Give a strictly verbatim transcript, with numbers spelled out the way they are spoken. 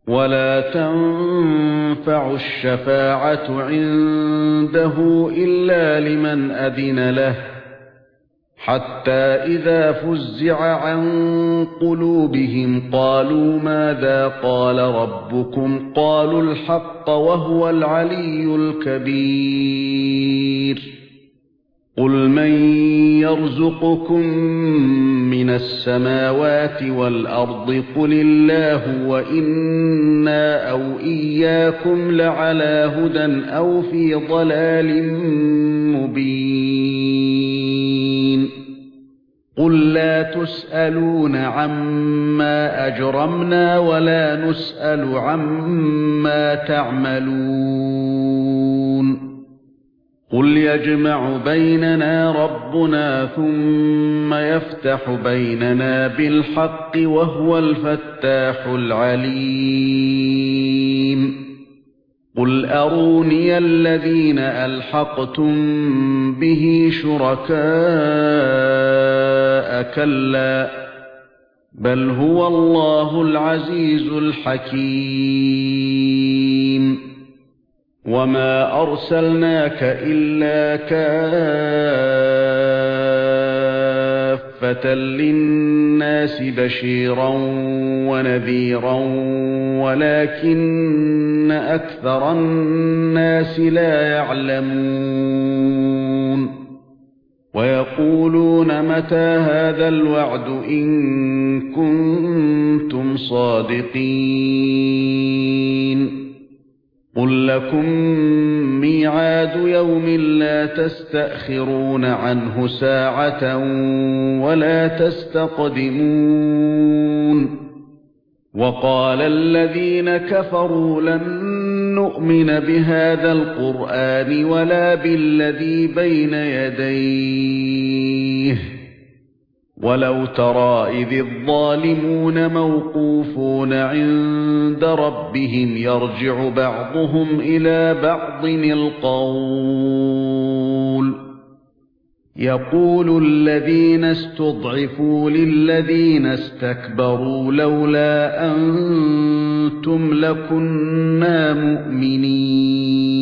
ولا تنفع الشفاعة عنده إلا لمن أذن له حتى إذا فزع عن قلوبهم قالوا ماذا قال ربكم قالوا الحق وهو العلي الكبير قل من يرزقكم من السماوات والأرض قل الله وإنا أو إياكم لعلى هدى أو في ضلال مبين قل لا تسألون عما أجرمنا ولا نسأل عما تعملون قل يجمع بيننا ربنا ثم يفتح بيننا بالحق وهو الفتاح العليم قل أروني الذين ألحقتم به شركاء كلا بل هو الله العزيز الحكيم وما أرسلناك إلا كافة للناس بشيرا ونذيرا ولكن أكثر الناس لا يعلمون ويقولون متى هذا الوعد إن كنتم صادقين قل لكم ميعاد يوم لا تستأخرون عنه ساعة ولا تستقدمون وقال الذين كفروا لن نؤمن بهذا القرآن ولا بالذي بين يديه ولو ترى إذ الظالمون موقوفون عند ربهم يرجع بعضهم إلى بعض القول يقول الذين استضعفوا للذين استكبروا لولا أنتم لكنا مؤمنين